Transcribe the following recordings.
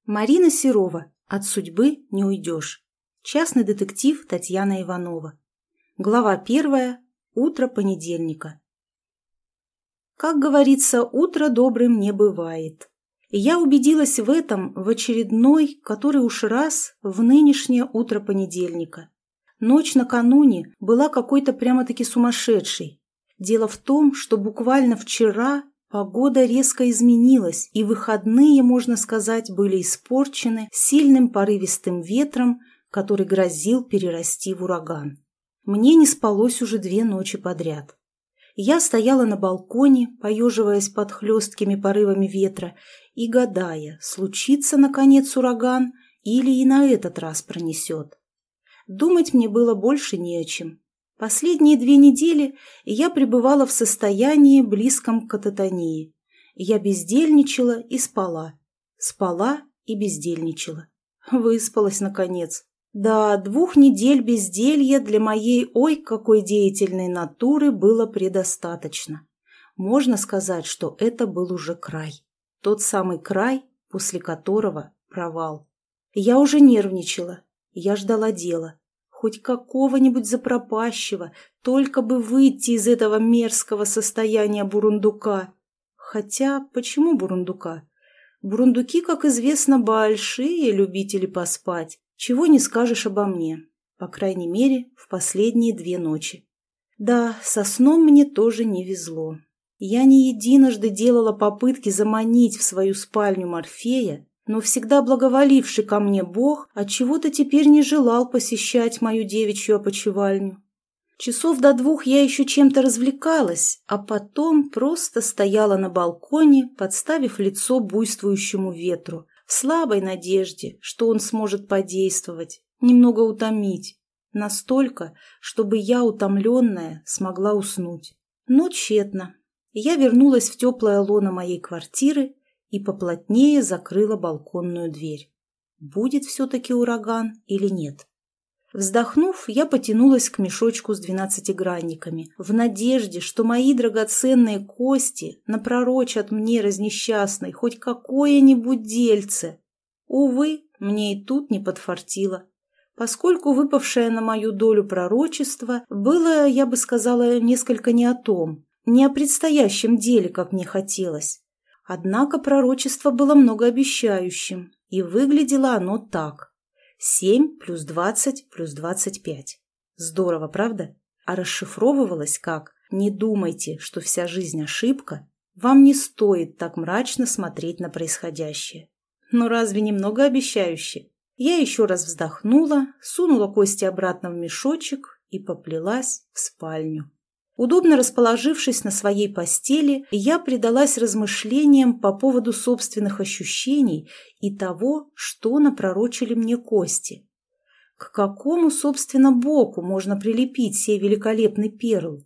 Марина Серова. От судьбы не уйдешь. Частный детектив Татьяна Иванова. Глава 1. Утро понедельника. Как говорится, утро добрым не бывает. И я убедилась в этом в очередной, который уж раз, в нынешнее утро понедельника. Ночь накануне была какой-то прямо-таки сумасшедшей. Дело в том, что буквально вчера погода резко изменилась, и выходные, можно сказать, были испорчены сильным порывистым ветром, который грозил перерасти в ураган. Мне не спалось уже 2 ночи подряд. Я стояла на балконе, поеживаясь под хлесткими порывами ветра и гадая, случится наконец ураган или и на этот раз пронесет. Думать мне было больше не о чем. Последние 2 недели я пребывала в состоянии, близком к кататонии. Я бездельничала и спала. Спала и бездельничала. Выспалась, наконец. Да, 2 недель безделья для моей ой какой деятельной натуры было предостаточно. Можно сказать, что это был уже край. Тот самый край, после которого провал. Я уже нервничала. Я ждала дела. Хоть какого-нибудь запропащего, только бы выйти из этого мерзкого состояния бурундука. Хотя, почему бурундука? Бурундуки, как известно, большие любители поспать. Чего не скажешь обо мне. По крайней мере, в последние 2 ночи. Да, со сном мне тоже не везло. Я не единожды делала попытки заманить в свою спальню Морфея, но всегда благоволивший ко мне Бог отчего-то теперь не желал посещать мою девичью опочивальню. Часов до 2 я еще чем-то развлекалась, а потом просто стояла на балконе, подставив лицо буйствующему ветру, в слабой надежде, что он сможет подействовать, немного утомить, настолько, чтобы я, утомленная, смогла уснуть. Но тщетно. Я вернулась в теплое лоно моей квартиры и поплотнее закрыла балконную дверь. Будет все-таки ураган или нет? Вздохнув, я потянулась к мешочку с 12-гранниками, в надежде, что мои драгоценные кости напророчат мне, разнесчастной, хоть какое-нибудь дельце. Увы, мне и тут не подфартило, поскольку выпавшее на мою долю пророчество было, я бы сказала, несколько не о том, не о предстоящем деле, как мне хотелось. Однако пророчество было многообещающим, и выглядело оно так. 7 плюс 20 плюс 25. Здорово, правда? А расшифровывалось как: «Не думайте, что вся жизнь ошибка, вам не стоит так мрачно смотреть на происходящее». Ну разве не многообещающе? Я еще раз вздохнула, сунула кости обратно в мешочек и поплелась в спальню. Удобно расположившись на своей постели, я предалась размышлениям по поводу собственных ощущений и того, что напророчили мне кости. К какому, собственно, боку можно прилепить сей великолепный перл?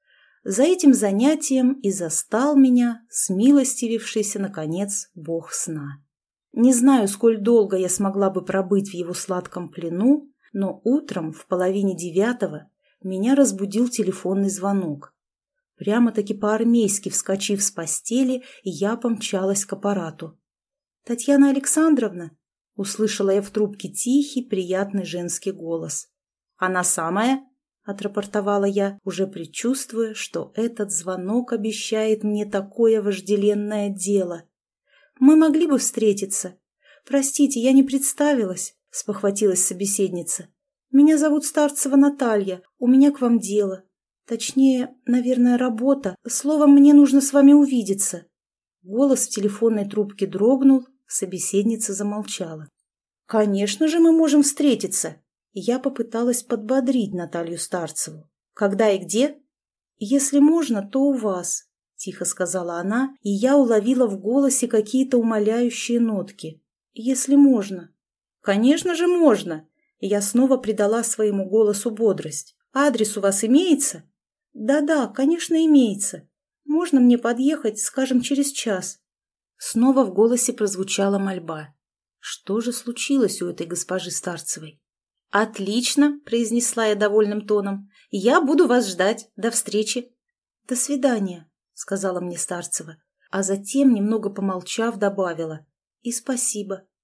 За этим занятием и застал меня смилостивившийся, наконец, бог сна. Не знаю, сколь долго я смогла бы пробыть в его сладком плену, но утром в 8:30 меня разбудил телефонный звонок. Прямо-таки по-армейски вскочив с постели, я помчалась к аппарату. «Татьяна Александровна?» — услышала я в трубке тихий, приятный женский голос. «Она самая?» — отрапортовала я, уже предчувствуя, что этот звонок обещает мне такое вожделенное дело. «Мы могли бы встретиться. Простите, я не представилась», — спохватилась собеседница. «Меня зовут Старцева Наталья, у меня к вам дело. Точнее, наверное, работа. Словом, мне нужно с вами увидеться». Голос в телефонной трубке дрогнул, собеседница замолчала. «Конечно же мы можем встретиться». Я попыталась подбодрить Наталью Старцеву. «Когда и где?» «Если можно, то у вас», — тихо сказала она, и я уловила в голосе какие-то умоляющие нотки. «Если можно». «Конечно же можно». Я снова придала своему голосу бодрость. «Адрес у вас имеется?» «Да-да, конечно, имеется. Можно мне подъехать, скажем, через час?» Снова в голосе прозвучала мольба. Что же случилось у этой госпожи Старцевой? «Отлично», — произнесла я довольным тоном. «Я буду вас ждать. До встречи». «До свидания», — сказала мне Старцева, а затем, немного помолчав, добавила. «И спасибо».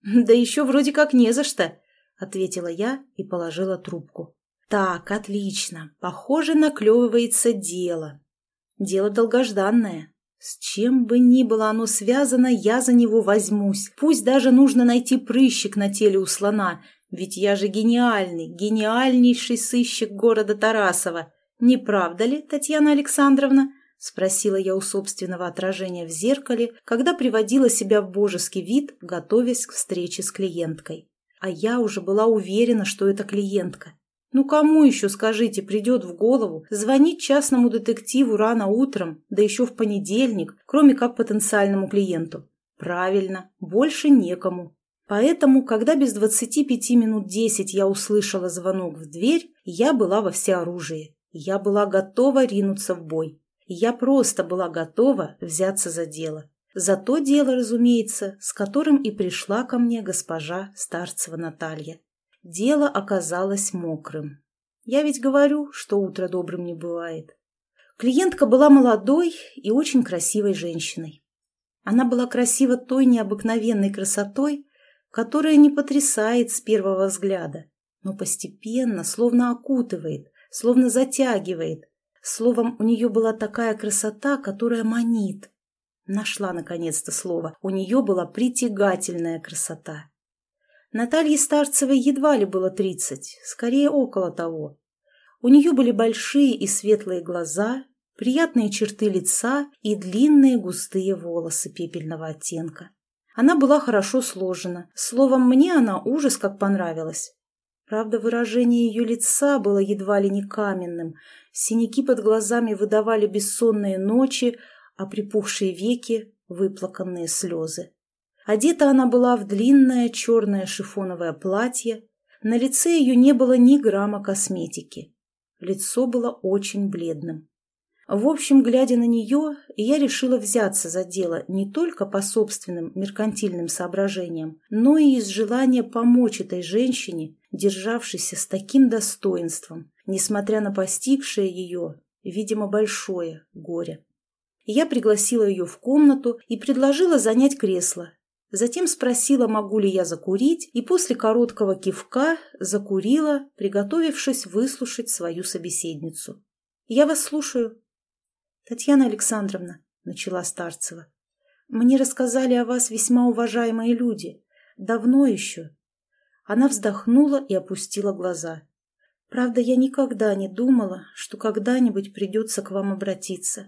Да еще вроде как не за что, ответила я и положила трубку. Так, отлично. Похоже, наклевывается дело. Дело долгожданное. С чем бы ни было оно связано, я за него возьмусь. Пусть даже нужно найти прыщик на теле у слона, ведь я же гениальнейший сыщик города Тарасова. Не правда ли, Татьяна Александровна? Спросила я у собственного отражения в зеркале, когда приводила себя в божеский вид, готовясь к встрече с клиенткой. А я уже была уверена, что это клиентка. Ну кому еще, скажите, придет в голову звонить частному детективу рано утром, да еще в понедельник, кроме как потенциальному клиенту? Правильно, больше некому. Поэтому, когда без 25 минут 10 я услышала звонок в дверь, я была во всеоружии. Я была готова ринуться в бой. Я просто была готова взяться за дело. За то дело, разумеется, с которым и пришла ко мне госпожа Старцева Наталья. Дело оказалось мокрым. Я ведь говорю, что утро добрым не бывает. Клиентка была молодой и очень красивой женщиной. Она была красива той необыкновенной красотой, которая не потрясает с первого взгляда, но постепенно словно окутывает, словно затягивает. Словом, у нее была такая красота, которая манит. Нашла наконец-то слово. У нее была притягательная красота. Наталье Старцевой едва ли было 30, скорее около того. У нее были большие и светлые глаза, приятные черты лица и длинные густые волосы пепельного оттенка. Она была хорошо сложена. Словом, мне она ужас как понравилась. Правда, выражение ее лица было едва ли не каменным. Синяки под глазами выдавали бессонные ночи, а припухшие веки – выплаканные слезы. Одета она была в длинное черное шифоновое платье. На лице ее не было ни грамма косметики. Лицо было очень бледным. В общем, глядя на нее, я решила взяться за дело не только по собственным меркантильным соображениям, но и из желания помочь этой женщине, державшейся с таким достоинством, несмотря на постигшее ее, видимо, большое горе. Я пригласила ее в комнату и предложила занять кресло. Затем спросила, могу ли я закурить, и после короткого кивка закурила, приготовившись выслушать свою собеседницу. «Я вас слушаю». «Татьяна Александровна», — начала Старцева, — «мне рассказали о вас весьма уважаемые люди. Давно еще». Она вздохнула и опустила глаза. «Правда, я никогда не думала, что когда-нибудь придется к вам обратиться».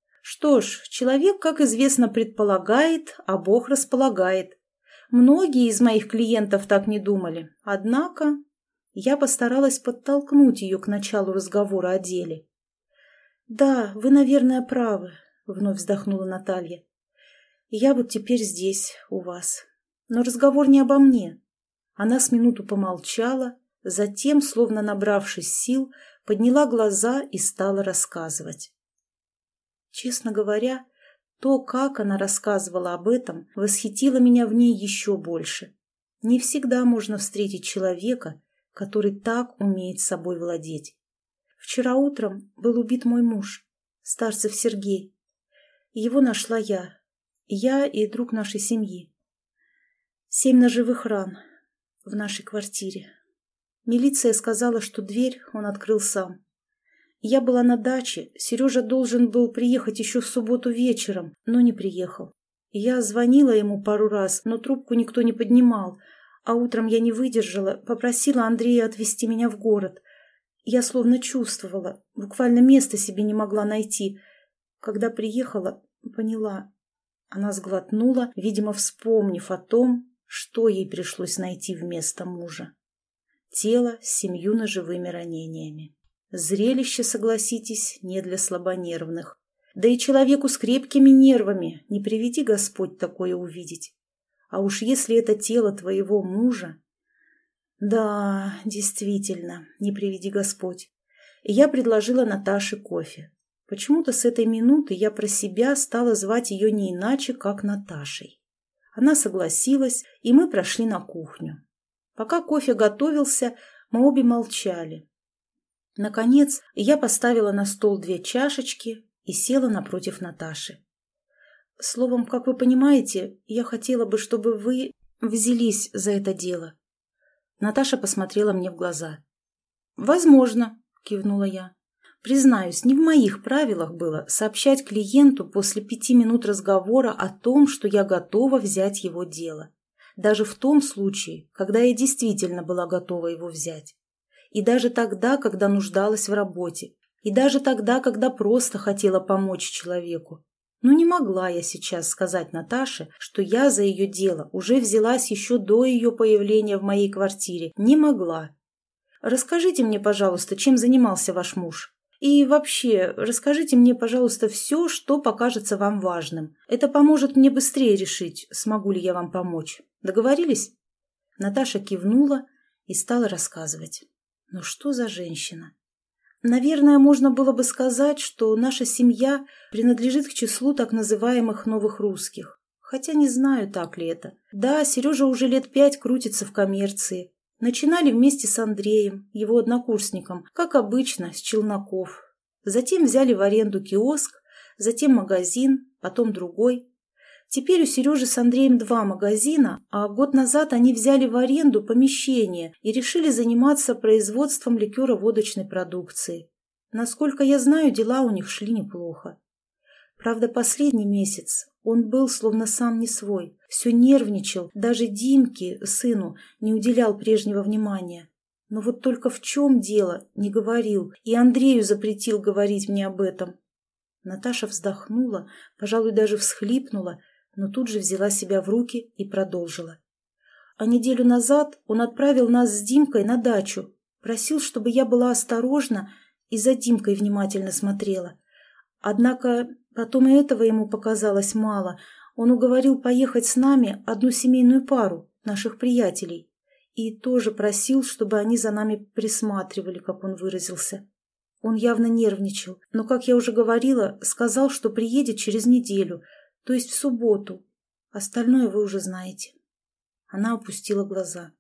Что ж, человек, как известно, предполагает, а Бог располагает. Многие из моих клиентов так не думали. Однако я постаралась подтолкнуть ее к началу разговора о деле. «Да, вы, наверное, правы», — вновь вздохнула Наталья. «Я вот теперь здесь, у вас. Но разговор не обо мне». Она с минуту помолчала, затем, словно набравшись сил, подняла глаза и стала рассказывать. Честно говоря, то, как она рассказывала об этом, восхитило меня в ней еще больше. Не всегда можно встретить человека, который так умеет собой владеть. Вчера утром был убит мой муж, Старцев Сергей. Его нашла я и друг нашей семьи. 7 ножевых ран в нашей квартире. Милиция сказала, что дверь он открыл сам. Я была на даче, Сережа должен был приехать еще в субботу вечером, но не приехал. Я звонила ему пару раз, но трубку никто не поднимал, а утром я не выдержала, попросила Андрея отвезти меня в город. Я словно чувствовала, буквально места себе не могла найти. Когда приехала, поняла. Она сглотнула, видимо, вспомнив о том, что ей пришлось найти вместо мужа. Тело с 7 ножевыми ранениями. Зрелище, согласитесь, не для слабонервных. Да и человеку с крепкими нервами не приведи Господь такое увидеть. А уж если это тело твоего мужа... Да, действительно, не приведи Господь. И я предложила Наташе кофе. Почему-то с этой минуты я про себя стала звать ее не иначе, как Наташей. Она согласилась, и мы прошли на кухню. Пока кофе готовился, мы обе молчали. Наконец, я поставила на стол 2 чашечки и села напротив Наташи. Словом, как вы понимаете, я хотела бы, чтобы вы... взялись за это дело?» Наташа посмотрела мне в глаза. «Возможно», — кивнула я. «Признаюсь, не в моих правилах было сообщать клиенту после 5 минут разговора о том, что я готова взять его дело. Даже в том случае, когда я действительно была готова его взять. И даже тогда, когда нуждалась в работе. И даже тогда, когда просто хотела помочь человеку. Но не могла я сейчас сказать Наташе, что я за ее дело уже взялась еще до ее появления в моей квартире. Не могла. Расскажите мне, пожалуйста, чем занимался ваш муж? И вообще, расскажите мне, пожалуйста, все, что покажется вам важным. Это поможет мне быстрее решить, смогу ли я вам помочь. Договорились?» Наташа кивнула и стала рассказывать. Ну что за женщина? Наверное, можно было бы сказать, что наша семья принадлежит к числу так называемых новых русских. Хотя не знаю, так ли это. Да, Сережа уже лет 5 крутится в коммерции. Начинали вместе с Андреем, его однокурсником, как обычно, с челноков. Затем взяли в аренду киоск, затем магазин, потом другой. Теперь у Сережи с Андреем 2 магазина, а год назад они взяли в аренду помещение и решили заниматься производством ликеро-водочной продукции. Насколько я знаю, дела у них шли неплохо. Правда, последний месяц он был словно сам не свой, все нервничал, даже Димке, сыну, не уделял прежнего внимания. Но вот только в чем дело, не говорил, и Андрею запретил говорить мне об этом. Наташа вздохнула, пожалуй, даже всхлипнула, но тут же взяла себя в руки и продолжила. А неделю назад он отправил нас с Димкой на дачу, просил, чтобы я была осторожна и за Димкой внимательно смотрела. Однако потом и этого ему показалось мало. Он уговорил поехать с нами одну семейную пару, наших приятелей, и тоже просил, чтобы они за нами присматривали, как он выразился. Он явно нервничал, но, как я уже говорила, сказал, что приедет через неделю, то есть в субботу. Остальное вы уже знаете. Она опустила глаза.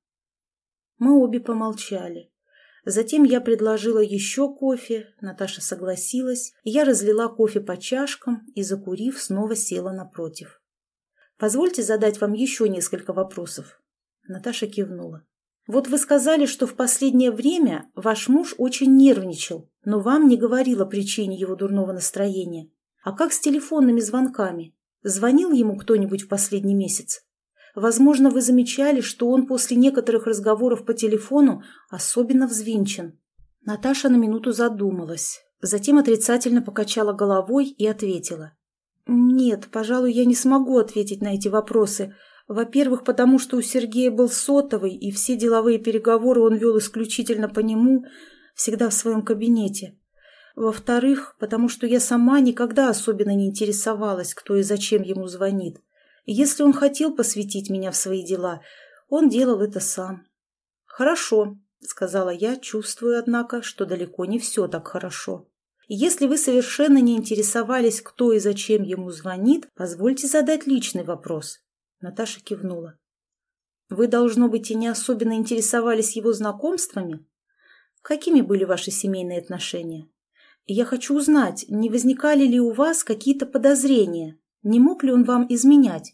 Мы обе помолчали. Затем я предложила еще кофе, Наташа согласилась, и я разлила кофе по чашкам и, закурив, снова села напротив. «Позвольте задать вам еще несколько вопросов». Наташа кивнула. «Вот вы сказали, что в последнее время ваш муж очень нервничал, но вам не говорил о причине его дурного настроения. А как с телефонными звонками? Звонил ему кто-нибудь в последний месяц? Возможно, вы замечали, что он после некоторых разговоров по телефону особенно взвинчен». Наташа на минуту задумалась, затем отрицательно покачала головой и ответила. «Нет, пожалуй, я не смогу ответить на эти вопросы. Во-первых, потому что у Сергея был сотовый, и все деловые переговоры он вел исключительно по нему, всегда в своем кабинете. Во-вторых, потому что я сама никогда особенно не интересовалась, кто и зачем ему звонит. И если он хотел посвятить меня в свои дела, он делал это сам». «Хорошо», — сказала я, чувствуя, однако, что далеко не все так хорошо. «Если вы совершенно не интересовались, кто и зачем ему звонит, позвольте задать личный вопрос». Наташа кивнула. «Вы, должно быть, и не особенно интересовались его знакомствами? Какими были ваши семейные отношения? Я хочу узнать, не возникали ли у вас какие-то подозрения? Не мог ли он вам изменять?»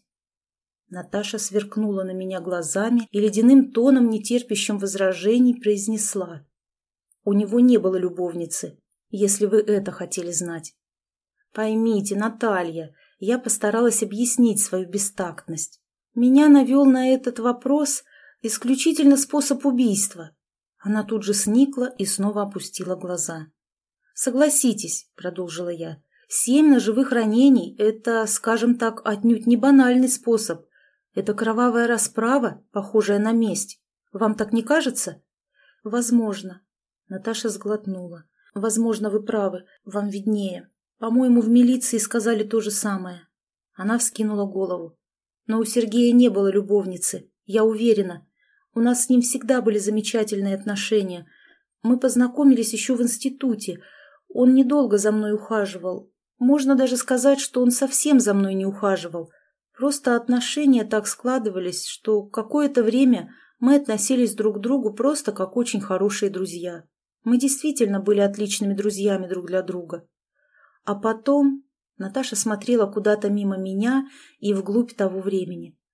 Наташа сверкнула на меня глазами и ледяным тоном, нетерпящим возражений, произнесла. «У него не было любовницы, если вы это хотели знать». «Поймите, Наталья, я постаралась объяснить свою бестактность. Меня навел на этот вопрос исключительно способ убийства». Она тут же сникла и снова опустила глаза. «Согласитесь», — продолжила я, 7 ножевых ранений — это, скажем так, отнюдь не банальный способ. Это кровавая расправа, похожая на месть. Вам так не кажется?» «Возможно». Наташа сглотнула. «Возможно, вы правы, вам виднее. По-моему, в милиции сказали то же самое». Она вскинула голову. «Но у Сергея не было любовницы, я уверена. У нас с ним всегда были замечательные отношения. Мы познакомились еще в институте. Он недолго за мной ухаживал. Можно даже сказать, что он совсем за мной не ухаживал. Просто отношения так складывались, что какое-то время мы относились друг к другу просто как очень хорошие друзья. Мы действительно были отличными друзьями друг для друга. А потом...» Наташа смотрела куда-то мимо меня и вглубь того времени.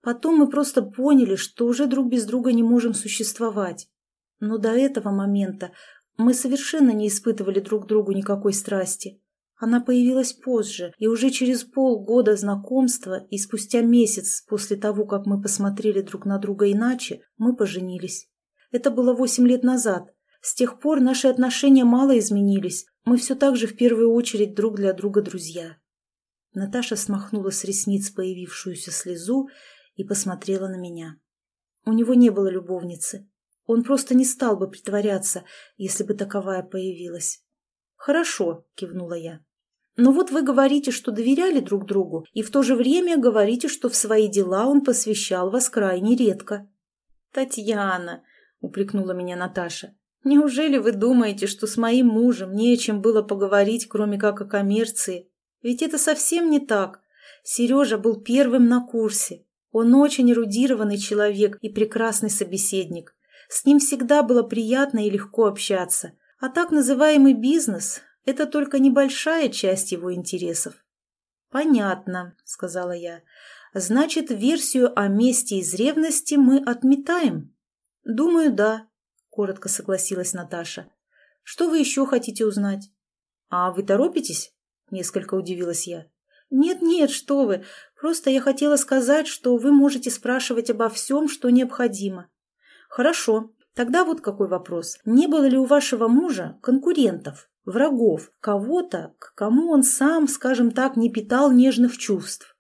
Потом мы просто поняли, что уже друг без друга не можем существовать. Но до этого момента мы совершенно не испытывали друг к другу никакой страсти. Она появилась позже, и уже через полгода знакомства и спустя месяц после того, как мы посмотрели друг на друга иначе, мы поженились. Это было 8 лет назад. С тех пор наши отношения мало изменились. Мы все так же в первую очередь друг для друга друзья. Наташа смахнула с ресниц появившуюся слезу и посмотрела на меня. У него не было любовницы. Он просто не стал бы притворяться, если бы таковая появилась. «Хорошо», — кивнула я. «Но вот вы говорите, что доверяли друг другу, и в то же время говорите, что в свои дела он посвящал вас крайне редко». «Татьяна», — упрекнула меня Наташа, — «неужели вы думаете, что с моим мужем не о чем было поговорить, кроме как о коммерции? Ведь это совсем не так. Сережа был первым на курсе. Он очень эрудированный человек и прекрасный собеседник. С ним всегда было приятно и легко общаться. А так называемый бизнес – это только небольшая часть его интересов». «Понятно», – сказала я. «Значит, версию о мести из ревности мы отметаем?» «Думаю, да», – коротко согласилась Наташа. «Что вы еще хотите узнать?» «А вы торопитесь?» – несколько удивилась я. «Нет-нет, что вы, просто я хотела сказать, что вы можете спрашивать обо всем, что необходимо». «Хорошо, тогда вот какой вопрос. Не было ли у вашего мужа конкурентов, врагов, кого-то, к кому он сам, скажем так, не питал нежных чувств?»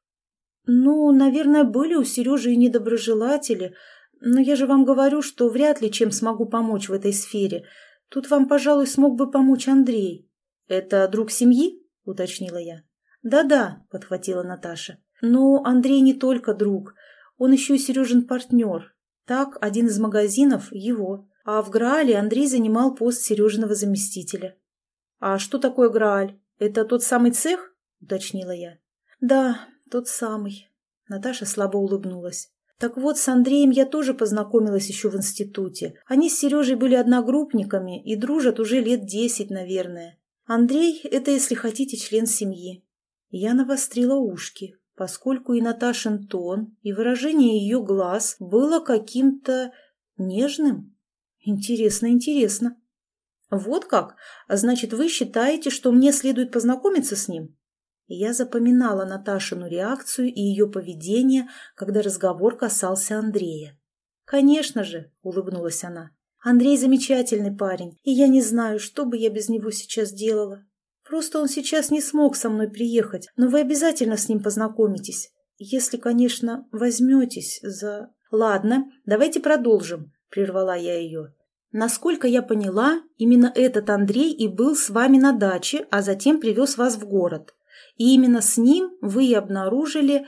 «Ну, наверное, были у Сережи и недоброжелатели, но я же вам говорю, что вряд ли чем смогу помочь в этой сфере. Тут вам, пожалуй, смог бы помочь Андрей». «Это друг семьи?» – уточнила я. «Да-да», – подхватила Наташа. «Но Андрей не только друг, он еще и Сережин партнер. Так, один из магазинов – его, а в Граале Андрей занимал пост Сережиного заместителя». «А что такое Грааль? Это тот самый цех?» – уточнила я. «Да, тот самый». Наташа слабо улыбнулась. «Так вот, с Андреем я тоже познакомилась еще в институте. Они с Сережей были одногруппниками и дружат уже лет 10, наверное. Андрей – это, если хотите, член семьи». Я навострила ушки, поскольку и Наташин тон, и выражение ее глаз было каким-то нежным. Интересно, интересно. «Вот как? Значит, вы считаете, что мне следует познакомиться с ним?» Я запоминала Наташину реакцию и ее поведение, когда разговор касался Андрея. «Конечно же», — улыбнулась она. «Андрей замечательный парень, и я не знаю, что бы я без него сейчас делала. Просто он сейчас не смог со мной приехать, но вы обязательно с ним познакомитесь, если, конечно, возьметесь за...» «Ладно, давайте продолжим», — прервала я ее. «Насколько я поняла, именно этот Андрей и был с вами на даче, а затем привез вас в город. И именно с ним вы и обнаружили...»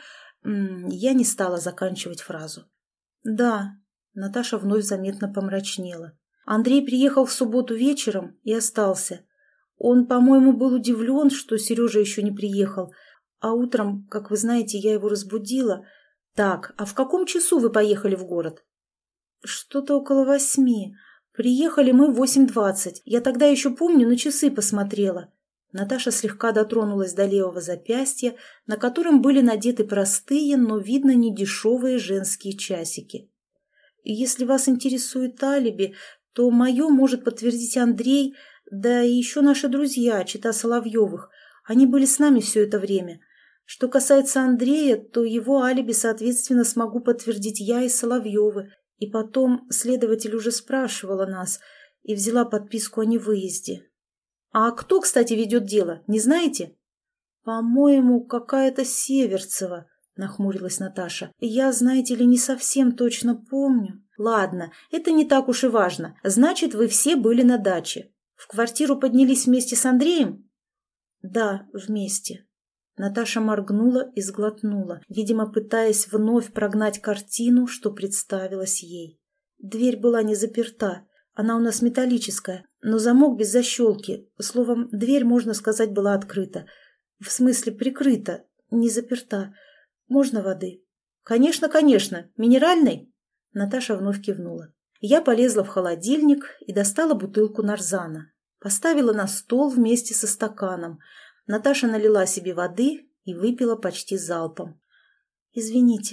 Я не стала заканчивать фразу. «Да», — Наташа вновь заметно помрачнела. «Андрей приехал в субботу вечером и остался. Он, по-моему, был удивлен, что Сережа еще не приехал. А утром, как вы знаете, я его разбудила. Так, а в каком часу вы поехали в город?» «Что-то около 8. Приехали мы в 8:20. Я тогда еще помню, на часы посмотрела». Наташа слегка дотронулась до левого запястья, на котором были надеты простые, но, видно, недешевые женские часики. «Если вас интересует алиби, то мое может подтвердить Андрей, да и еще наши друзья, чета Соловьевых. Они были с нами все это время. Что касается Андрея, то его алиби, соответственно, смогу подтвердить я и Соловьевы. И потом следователь уже спрашивала нас и взяла подписку о невыезде». «А кто, кстати, ведет дело, не знаете?» «По-моему, какая-то Северцева», — нахмурилась Наташа. «Я, знаете ли, не совсем точно помню». «Ладно, это не так уж и важно. Значит, вы все были на даче. В квартиру поднялись вместе с Андреем?» «Да, вместе». Наташа моргнула и сглотнула, видимо, пытаясь вновь прогнать картину, что представилась ей. Дверь была не заперта. Она у нас металлическая, но замок без защелки. Словом, дверь, можно сказать, была открыта. В смысле, прикрыта, не заперта. Можно воды?» «Конечно, конечно. Минеральной?» Наташа вновь кивнула. Я полезла в холодильник и достала бутылку нарзана. Поставила на стол вместе со стаканом. Наташа налила себе воды и выпила почти залпом. «Извините»,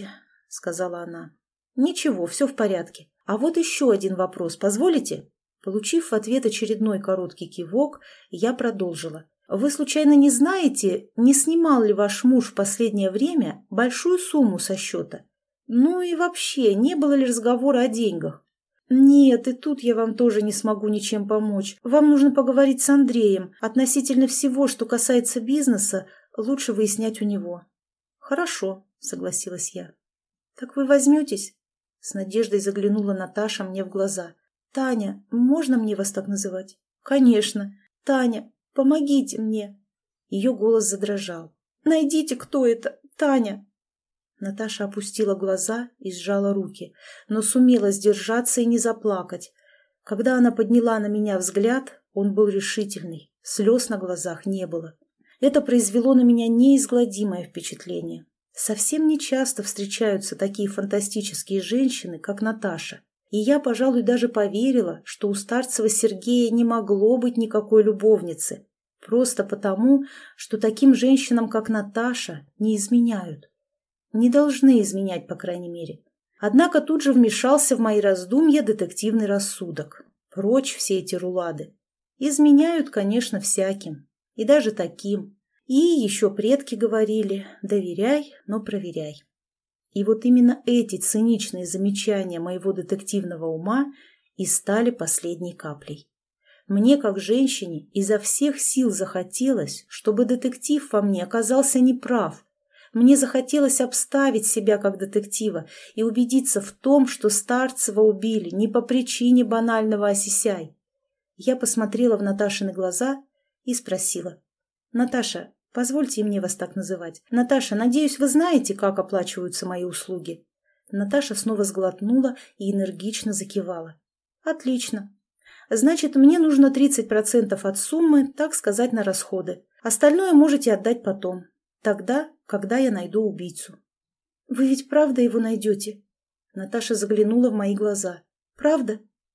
сказала она. «Ничего, все в порядке. А вот еще один вопрос, позволите?» Получив в ответ очередной короткий кивок, я продолжила. «Вы случайно не знаете, не снимал ли ваш муж в последнее время большую сумму со счета? Ну и вообще, не было ли разговора о деньгах?» «Нет, и тут я вам тоже не смогу ничем помочь. Вам нужно поговорить с Андреем. Относительно всего, что касается бизнеса, лучше выяснять у него». «Хорошо», — согласилась я. «Так вы возьметесь?» С надеждой заглянула Наташа мне в глаза. «Таня, можно мне вас так называть?» «Конечно. Таня, помогите мне». Ее голос задрожал. «Найдите, кто это, Таня!» Наташа опустила глаза и сжала руки, но сумела сдержаться и не заплакать. Когда она подняла на меня взгляд, он был решительный, слез на глазах не было. Это произвело на меня неизгладимое впечатление. Совсем нечасто встречаются такие фантастические женщины, как Наташа. И я, пожалуй, даже поверила, что у Старцева Сергея не могло быть никакой любовницы. Просто потому, что таким женщинам, как Наташа, не изменяют. Не должны изменять, по крайней мере. Однако тут же вмешался в мои раздумья детективный рассудок. Прочь все эти рулады. Изменяют, конечно, всяким. И даже таким. И еще предки говорили: доверяй, но проверяй. И вот именно эти циничные замечания моего детективного ума и стали последней каплей. Мне, как женщине, изо всех сил захотелось, чтобы детектив во мне оказался неправ. Мне захотелось обставить себя как детектива и убедиться в том, что Старцева убили не по причине банального осисяй. Я посмотрела в Наташины глаза и спросила: «Наташа, позвольте мне вас так называть. Наташа, надеюсь, вы знаете, как оплачиваются мои услуги?» Наташа снова сглотнула и энергично закивала. «Отлично. Значит, мне нужно 30% от суммы, так сказать, на расходы. Остальное можете отдать потом. Тогда, когда я найду убийцу». «Вы ведь правда его найдете?» Наташа заглянула в мои глаза. «Правда?»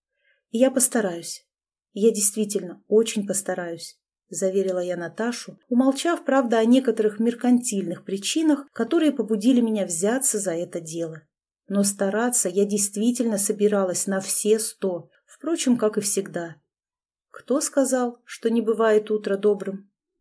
«Я постараюсь. Я действительно очень постараюсь», — заверила я Наташу, умолчав, правда, о некоторых меркантильных причинах, которые побудили меня взяться за это дело. Но стараться я действительно собиралась на все 100, впрочем, как и всегда. Кто сказал, что не бывает утро добрым?